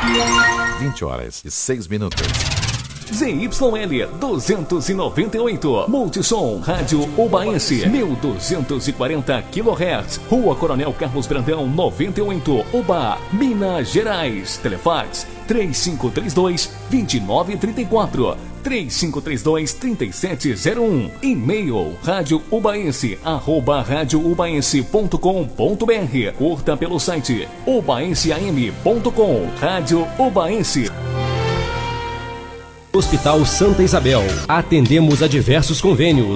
20h06. ZYL 298, Multissom, Rádio Ubaense, 1240 kHz, Rua Coronel Carlos Brandão, 98, Uba, Minas Gerais. Telefax 3532-2934, 3532-3701. E-mail radioubaense@radioubaense.com.br. Curta pelo site ubaenseam.com. Rádio Ubaense. Hospital Santa Isabel. Atendemos a diversos convênios.